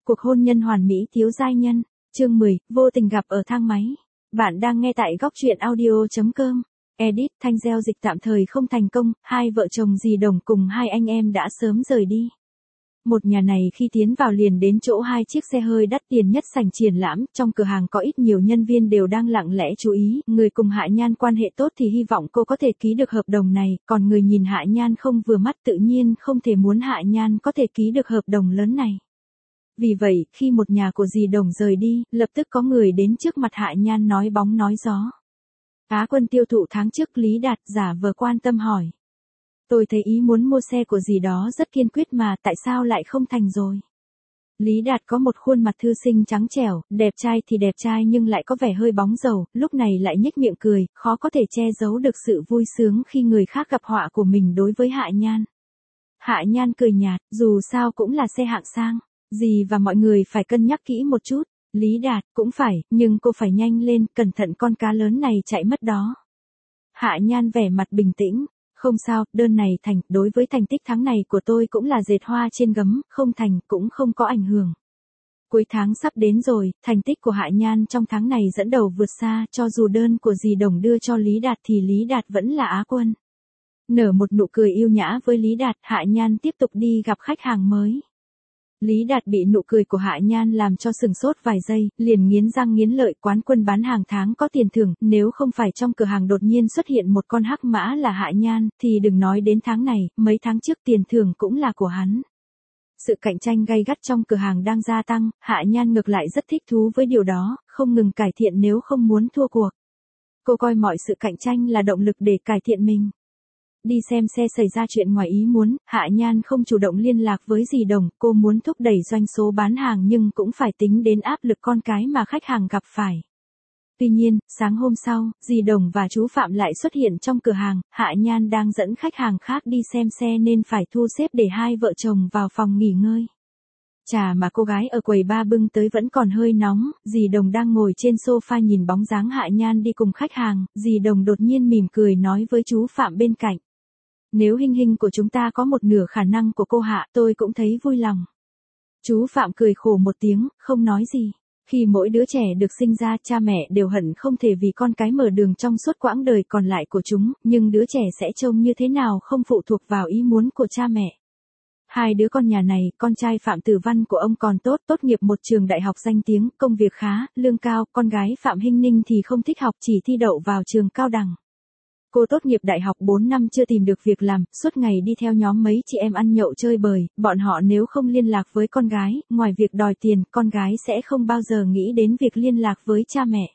Cuộc hôn nhân hoàn mỹ thiếu giai nhân, chương 10, vô tình gặp ở thang máy. Bạn đang nghe tại góc truyện audio.com. Edit, Thanh gieo dịch tạm thời không thành công, hai vợ chồng dì Đồng cùng hai anh em đã sớm rời đi. Một nhà này khi tiến vào liền đến chỗ hai chiếc xe hơi đắt tiền nhất sảnh triển lãm, trong cửa hàng có ít nhiều nhân viên đều đang lặng lẽ chú ý, người cùng Hạ Nhan quan hệ tốt thì hy vọng cô có thể ký được hợp đồng này, còn người nhìn Hạ Nhan không vừa mắt tự nhiên không thể muốn Hạ Nhan có thể ký được hợp đồng lớn này. Vì vậy, khi một nhà của dì Đồng rời đi, lập tức có người đến trước mặt Hạ Nhan nói bóng nói gió. Á Quân tiêu thụ tháng trước Lý Đạt giả vờ quan tâm hỏi. Tôi thấy ý muốn mua xe của dì đó rất kiên quyết mà tại sao lại không thành rồi. Lý Đạt có một khuôn mặt thư sinh trắng trẻo, đẹp trai thì đẹp trai nhưng lại có vẻ hơi bóng dầu, lúc này lại nhếch miệng cười, khó có thể che giấu được sự vui sướng khi người khác gặp họa của mình đối với Hạ Nhan. Hạ Nhan cười nhạt, dù sao cũng là xe hạng sang. Dì và mọi người phải cân nhắc kỹ một chút. Lý Đạt, cũng phải, nhưng cô phải nhanh lên, cẩn thận con cá lớn này chạy mất đó. Hạ Nhan vẻ mặt bình tĩnh, không sao, đơn này thành, đối với thành tích tháng này của tôi cũng là dệt hoa trên gấm, không thành cũng không có ảnh hưởng. Cuối tháng sắp đến rồi, thành tích của Hạ Nhan trong tháng này dẫn đầu vượt xa, cho dù đơn của dì Đồng đưa cho Lý Đạt thì Lý Đạt vẫn là Á Quân. Nở một nụ cười yêu nhã với Lý Đạt, Hạ Nhan tiếp tục đi gặp khách hàng mới. Lý Đạt bị nụ cười của Hạ Nhan làm cho sừng sốt vài giây, liền nghiến răng nghiến lợi, quán quân bán hàng tháng có tiền thưởng, nếu không phải trong cửa hàng đột nhiên xuất hiện một con hắc mã là Hạ Nhan, thì đừng nói đến tháng này, mấy tháng trước tiền thưởng cũng là của hắn. Sự cạnh tranh gay gắt trong cửa hàng đang gia tăng, Hạ Nhan ngược lại rất thích thú với điều đó, không ngừng cải thiện nếu không muốn thua cuộc. Cô coi mọi sự cạnh tranh là động lực để cải thiện mình. Đi xem xe xảy ra chuyện ngoài ý muốn, Hạ Nhan không chủ động liên lạc với dì Đồng, cô muốn thúc đẩy doanh số bán hàng nhưng cũng phải tính đến áp lực con cái mà khách hàng gặp phải. Tuy nhiên, sáng hôm sau, dì Đồng và chú Phạm lại xuất hiện trong cửa hàng, Hạ Nhan đang dẫn khách hàng khác đi xem xe nên phải thu xếp để hai vợ chồng vào phòng nghỉ ngơi. Trà mà cô gái ở quầy ba bưng tới vẫn còn hơi nóng, dì Đồng đang ngồi trên sofa nhìn bóng dáng Hạ Nhan đi cùng khách hàng, dì Đồng đột nhiên mỉm cười nói với chú Phạm bên cạnh. Nếu hình hình của chúng ta có một nửa khả năng của cô Hạ, tôi cũng thấy vui lòng. Chú Phạm cười khổ một tiếng, không nói gì. Khi mỗi đứa trẻ được sinh ra, cha mẹ đều hận không thể vì con cái mở đường trong suốt quãng đời còn lại của chúng, nhưng đứa trẻ sẽ trông như thế nào không phụ thuộc vào ý muốn của cha mẹ. Hai đứa con nhà này, con trai Phạm Tử Văn của ông còn tốt, tốt nghiệp một trường đại học danh tiếng, công việc khá, lương cao, con gái Phạm Hinh Ninh thì không thích học, chỉ thi đậu vào trường cao đẳng. Cô tốt nghiệp đại học 4 năm chưa tìm được việc làm, suốt ngày đi theo nhóm mấy chị em ăn nhậu chơi bời, bọn họ nếu không liên lạc với con gái, ngoài việc đòi tiền, con gái sẽ không bao giờ nghĩ đến việc liên lạc với cha mẹ.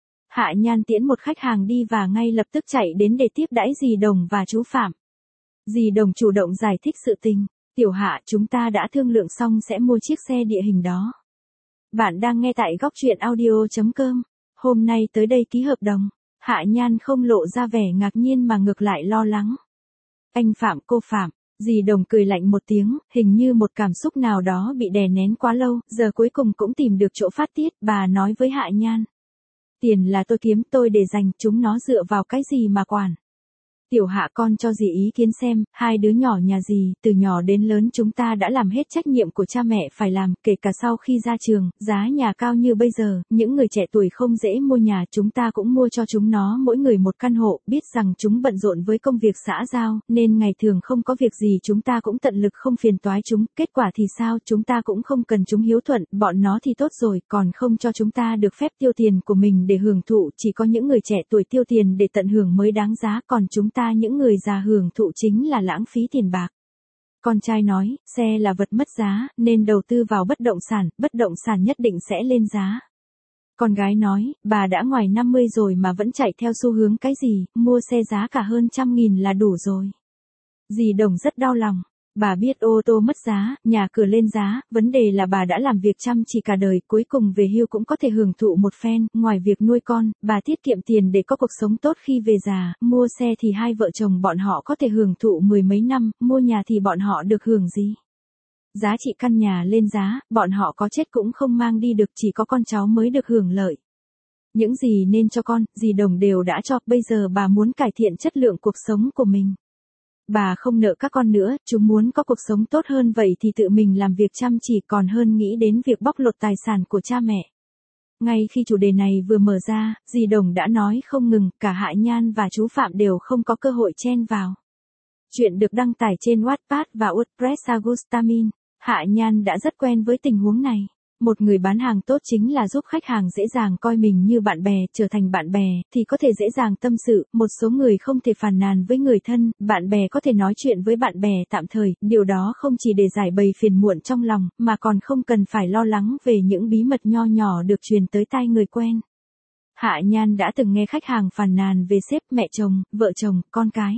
Hạ Nhan tiễn một khách hàng đi và ngay lập tức chạy đến để tiếp đãi dì Đồng và chú Phạm. Dì Đồng chủ động giải thích sự tình, tiểu Hạ chúng ta đã thương lượng xong sẽ mua chiếc xe địa hình đó. Bạn đang nghe tại góc truyện audio.com, hôm nay tới đây ký hợp đồng. Hạ Nhan không lộ ra vẻ ngạc nhiên mà ngược lại lo lắng. Anh Phạm, cô Phạm, dì Đồng cười lạnh một tiếng, hình như một cảm xúc nào đó bị đè nén quá lâu, giờ cuối cùng cũng tìm được chỗ phát tiết, bà nói với Hạ Nhan. Tiền là tôi kiếm, tôi để dành, chúng nó dựa vào cái gì mà quản. Tiểu Hạ con cho dì ý kiến xem, hai đứa nhỏ nhà dì, từ nhỏ đến lớn chúng ta đã làm hết trách nhiệm của cha mẹ phải làm, kể cả sau khi ra trường, giá nhà cao như bây giờ, những người trẻ tuổi không dễ mua nhà, chúng ta cũng mua cho chúng nó mỗi người một căn hộ, biết rằng chúng bận rộn với công việc xã giao, nên ngày thường không có việc gì chúng ta cũng tận lực không phiền toái chúng, kết quả thì sao, chúng ta cũng không cần chúng hiếu thuận, bọn nó thì tốt rồi, còn không cho chúng ta được phép tiêu tiền của mình để hưởng thụ, chỉ có những người trẻ tuổi tiêu tiền để tận hưởng mới đáng giá, còn chúng ta những người già hưởng thụ chính là lãng phí tiền bạc. Con trai nói, xe là vật mất giá, nên đầu tư vào bất động sản nhất định sẽ lên giá. Con gái nói, bà đã ngoài 50 rồi mà vẫn chạy theo xu hướng cái gì, mua xe giá cả hơn 100.000 là đủ rồi. Dì Đồng rất đau lòng. Bà biết ô tô mất giá, nhà cửa lên giá, vấn đề là bà đã làm việc chăm chỉ cả đời, cuối cùng về hưu cũng có thể hưởng thụ một phen, ngoài việc nuôi con, bà tiết kiệm tiền để có cuộc sống tốt khi về già, mua xe thì hai vợ chồng bọn họ có thể hưởng thụ mười mấy năm, mua nhà thì bọn họ được hưởng gì. Giá trị căn nhà lên giá, bọn họ có chết cũng không mang đi được, chỉ có con cháu mới được hưởng lợi. Những gì nên cho con, dì Đồng đều đã cho, bây giờ bà muốn cải thiện chất lượng cuộc sống của mình. Bà không nợ các con nữa, chúng muốn có cuộc sống tốt hơn vậy thì tự mình làm việc chăm chỉ còn hơn nghĩ đến việc bóc lột tài sản của cha mẹ. Ngay khi chủ đề này vừa mở ra, dì Đồng đã nói không ngừng, cả Hạ Nhan và chú Phạm đều không có cơ hội chen vào. Chuyện được đăng tải trên Wattpad và WordPress. Agustamin. Hạ Nhan đã rất quen với tình huống này. Một người bán hàng tốt chính là giúp khách hàng dễ dàng coi mình như bạn bè, trở thành bạn bè, thì có thể dễ dàng tâm sự, một số người không thể phàn nàn với người thân, bạn bè có thể nói chuyện với bạn bè tạm thời, điều đó không chỉ để giải bày phiền muộn trong lòng, mà còn không cần phải lo lắng về những bí mật nho nhỏ được truyền tới tai người quen. Hạ Nhan đã từng nghe khách hàng phàn nàn về sếp, mẹ chồng, vợ chồng, con cái.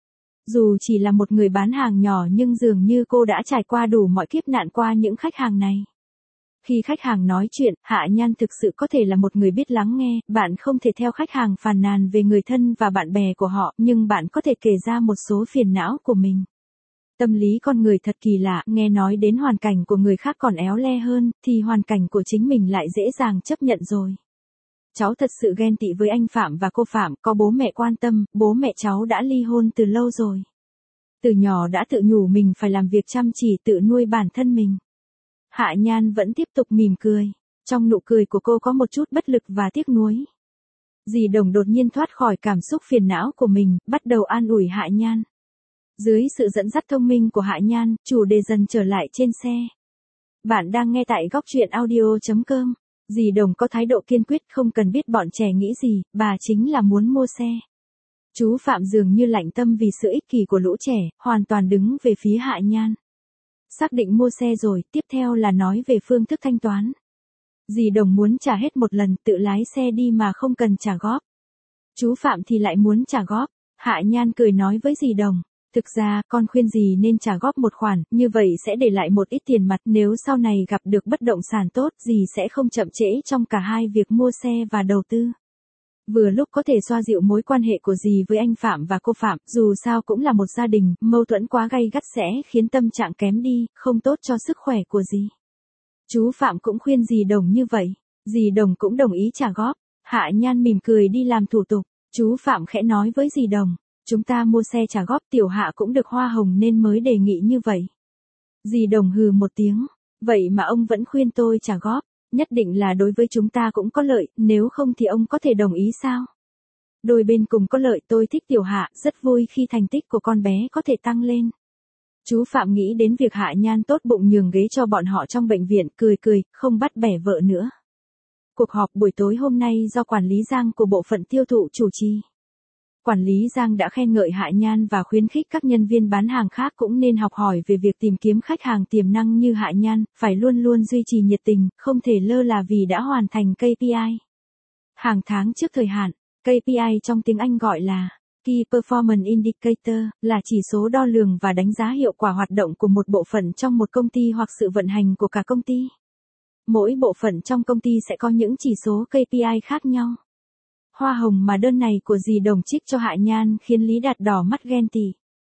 Dù chỉ là một người bán hàng nhỏ nhưng dường như cô đã trải qua đủ mọi kiếp nạn qua những khách hàng này. Khi khách hàng nói chuyện, Hạ Nhan thực sự có thể là một người biết lắng nghe, bạn không thể theo khách hàng phàn nàn về người thân và bạn bè của họ, nhưng bạn có thể kể ra một số phiền não của mình. Tâm lý con người thật kỳ lạ, nghe nói đến hoàn cảnh của người khác còn éo le hơn, thì hoàn cảnh của chính mình lại dễ dàng chấp nhận rồi. Cháu thật sự ghen tị với anh Phạm và cô Phạm, có bố mẹ quan tâm, bố mẹ cháu đã ly hôn từ lâu rồi. Từ nhỏ đã tự nhủ mình phải làm việc chăm chỉ tự nuôi bản thân mình. Hạ Nhan vẫn tiếp tục mỉm cười. Trong nụ cười của cô có một chút bất lực và tiếc nuối. Dì Đồng đột nhiên thoát khỏi cảm xúc phiền não của mình, bắt đầu an ủi Hạ Nhan. Dưới sự dẫn dắt thông minh của Hạ Nhan, chủ đề dần trở lại trên xe. Bạn đang nghe tại góc truyện audio.com. Dì Đồng có thái độ kiên quyết không cần biết bọn trẻ nghĩ gì, bà chính là muốn mua xe. Chú Phạm dường như lạnh tâm vì sự ích kỷ của lũ trẻ, hoàn toàn đứng về phía Hạ Nhan. Xác định mua xe rồi, tiếp theo là nói về phương thức thanh toán. Dì Đồng muốn trả hết một lần, tự lái xe đi mà không cần trả góp. Chú Phạm thì lại muốn trả góp. Hạ Nhan cười nói với dì Đồng, thực ra, con khuyên dì nên trả góp một khoản, như vậy sẽ để lại một ít tiền mặt, nếu sau này gặp được bất động sản tốt, dì sẽ không chậm trễ trong cả hai việc mua xe và đầu tư. Vừa lúc có thể xoa dịu mối quan hệ của dì với anh Phạm và cô Phạm, dù sao cũng là một gia đình, mâu thuẫn quá gay gắt sẽ khiến tâm trạng kém đi, không tốt cho sức khỏe của dì. Chú Phạm cũng khuyên dì Đồng như vậy, dì Đồng cũng đồng ý trả góp. Hạ Nhan mỉm cười đi làm thủ tục, chú Phạm khẽ nói với dì Đồng, chúng ta mua xe trả góp, tiểu Hạ cũng được hoa hồng nên mới đề nghị như vậy. Dì Đồng hừ một tiếng, vậy mà ông vẫn khuyên tôi trả góp. Nhất định là đối với chúng ta cũng có lợi, nếu không thì ông có thể đồng ý sao? Đôi bên cùng có lợi, tôi thích tiểu Hạ, rất vui khi thành tích của con bé có thể tăng lên. Chú Phạm nghĩ đến việc Hạ Nhan tốt bụng nhường ghế cho bọn họ trong bệnh viện, cười cười, không bắt bẻ vợ nữa. Cuộc họp buổi tối hôm nay do quản lý Giang của bộ phận tiêu thụ chủ trì. Quản lý Giang đã khen ngợi Hạ Nhan và khuyến khích các nhân viên bán hàng khác cũng nên học hỏi về việc tìm kiếm khách hàng tiềm năng như Hạ Nhan, phải luôn luôn duy trì nhiệt tình, không thể lơ là vì đã hoàn thành KPI. Hàng tháng trước thời hạn, KPI trong tiếng Anh gọi là Key Performance Indicator, là chỉ số đo lường và đánh giá hiệu quả hoạt động của một bộ phận trong một công ty hoặc sự vận hành của cả công ty. Mỗi bộ phận trong công ty sẽ có những chỉ số KPI khác nhau. Hoa hồng mà đơn này của dì Đồng trích cho Hạ Nhan khiến Lý Đạt đỏ mắt ghen tị.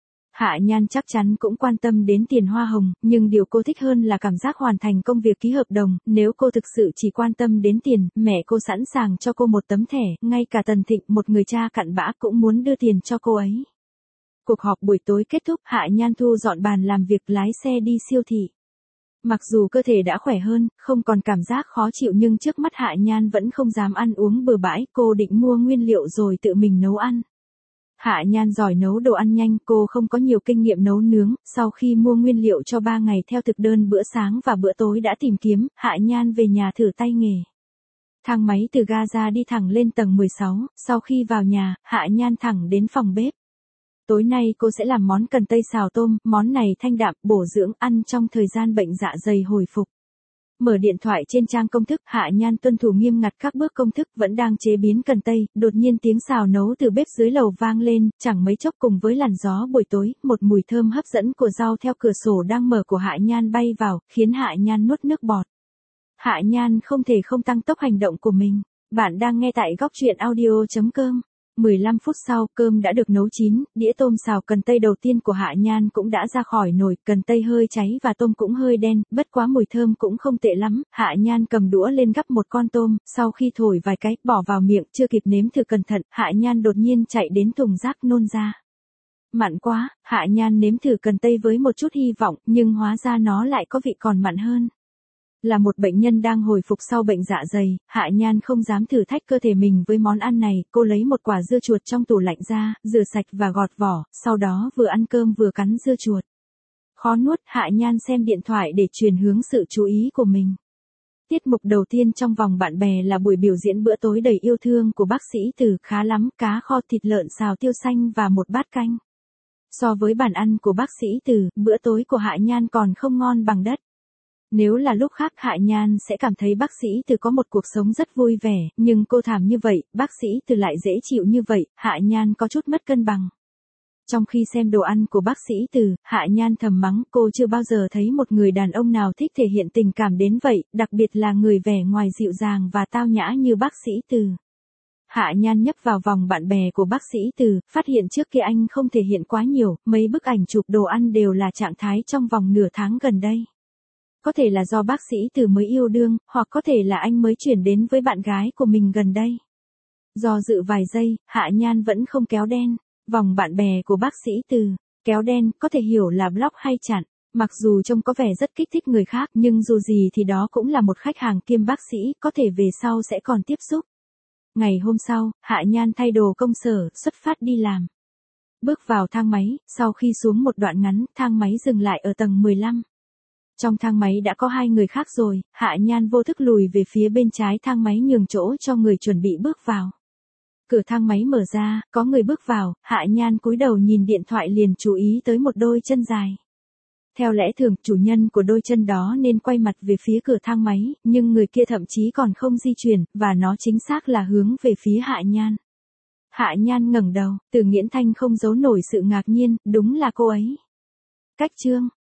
Hạ Nhan chắc chắn cũng quan tâm đến tiền hoa hồng, nhưng điều cô thích hơn là cảm giác hoàn thành công việc ký hợp đồng, nếu cô thực sự chỉ quan tâm đến tiền, mẹ cô sẵn sàng cho cô một tấm thẻ, ngay cả Tần Thịnh, một người cha cặn bã cũng muốn đưa tiền cho cô ấy. Cuộc họp buổi tối kết thúc, Hạ Nhan thu dọn bàn làm việc lái xe đi siêu thị. Mặc dù cơ thể đã khỏe hơn, không còn cảm giác khó chịu nhưng trước mắt Hạ Nhan vẫn không dám ăn uống bừa bãi, cô định mua nguyên liệu rồi tự mình nấu ăn. Hạ Nhan giỏi nấu đồ ăn nhanh, cô không có nhiều kinh nghiệm nấu nướng, sau khi mua nguyên liệu cho 3 ngày theo thực đơn bữa sáng và bữa tối đã tìm kiếm, Hạ Nhan về nhà thử tay nghề. Thang máy từ ga ra đi thẳng lên tầng 16, sau khi vào nhà, Hạ Nhan thẳng đến phòng bếp. Tối nay cô sẽ làm món cần tây xào tôm, món này thanh đạm, bổ dưỡng, ăn trong thời gian bệnh dạ dày hồi phục. Mở điện thoại trên trang công thức, Hạ Nhan tuân thủ nghiêm ngặt các bước công thức, vẫn đang chế biến cần tây, đột nhiên tiếng xào nấu từ bếp dưới lầu vang lên, chẳng mấy chốc cùng với làn gió buổi tối, một mùi thơm hấp dẫn của rau theo cửa sổ đang mở của Hạ Nhan bay vào, khiến Hạ Nhan nuốt nước bọt. Hạ Nhan không thể không tăng tốc hành động của mình. Bạn đang nghe tại góc truyện audio.com. 15 phút sau, cơm đã được nấu chín, đĩa tôm xào cần tây đầu tiên của Hạ Nhan cũng đã ra khỏi nồi, cần tây hơi cháy và tôm cũng hơi đen, bất quá mùi thơm cũng không tệ lắm. Hạ Nhan cầm đũa lên gắp một con tôm, sau khi thổi vài cái, bỏ vào miệng, chưa kịp nếm thử cẩn thận, Hạ Nhan đột nhiên chạy đến thùng rác nôn ra. Mặn quá, Hạ Nhan nếm thử cần tây với một chút hy vọng, nhưng hóa ra nó lại có vị còn mặn hơn. Là một bệnh nhân đang hồi phục sau bệnh dạ dày, Hạ Nhan không dám thử thách cơ thể mình với món ăn này, cô lấy một quả dưa chuột trong tủ lạnh ra, rửa sạch và gọt vỏ, sau đó vừa ăn cơm vừa cắn dưa chuột. Khó nuốt, Hạ Nhan xem điện thoại để truyền hướng sự chú ý của mình. Tiết mục đầu tiên trong vòng bạn bè là buổi biểu diễn bữa tối đầy yêu thương của bác sĩ Từ, khá lắm, cá kho thịt lợn xào tiêu xanh và một bát canh. So với bàn ăn của bác sĩ Từ, bữa tối của Hạ Nhan còn không ngon bằng đất. Nếu là lúc khác Hạ Nhan sẽ cảm thấy bác sĩ Từ có một cuộc sống rất vui vẻ, nhưng cô thảm như vậy, bác sĩ Từ lại dễ chịu như vậy, Hạ Nhan có chút mất cân bằng. Trong khi xem đồ ăn của bác sĩ Từ, Hạ Nhan thầm mắng, cô chưa bao giờ thấy một người đàn ông nào thích thể hiện tình cảm đến vậy, đặc biệt là người vẻ ngoài dịu dàng và tao nhã như bác sĩ Từ. Hạ Nhan nhấp vào vòng bạn bè của bác sĩ Từ, phát hiện trước kia anh không thể hiện quá nhiều, mấy bức ảnh chụp đồ ăn đều là trạng thái trong vòng nửa tháng gần đây. Có thể là do bác sĩ Từ mới yêu đương, hoặc có thể là anh mới chuyển đến với bạn gái của mình gần đây. Do dự vài giây, Hạ Nhan vẫn không kéo đen. Vòng bạn bè của bác sĩ Từ, kéo đen, có thể hiểu là block hay chặn. Mặc dù trông có vẻ rất kích thích người khác, nhưng dù gì thì đó cũng là một khách hàng kiêm bác sĩ, có thể về sau sẽ còn tiếp xúc. Ngày hôm sau, Hạ Nhan thay đồ công sở, xuất phát đi làm. Bước vào thang máy, sau khi xuống một đoạn ngắn, thang máy dừng lại ở tầng 15. Trong thang máy đã có 2 người khác rồi, Hạ Nhan vô thức lùi về phía bên trái thang máy nhường chỗ cho người chuẩn bị bước vào. Cửa thang máy mở ra, có người bước vào, Hạ Nhan cúi đầu nhìn điện thoại liền chú ý tới một đôi chân dài. Theo lẽ thường, chủ nhân của đôi chân đó nên quay mặt về phía cửa thang máy, nhưng người kia thậm chí còn không di chuyển, và nó chính xác là hướng về phía Hạ Nhan. Hạ Nhan ngẩng đầu, Từ Nghiễn Thanh không giấu nổi sự ngạc nhiên, đúng là cô ấy. Cách chương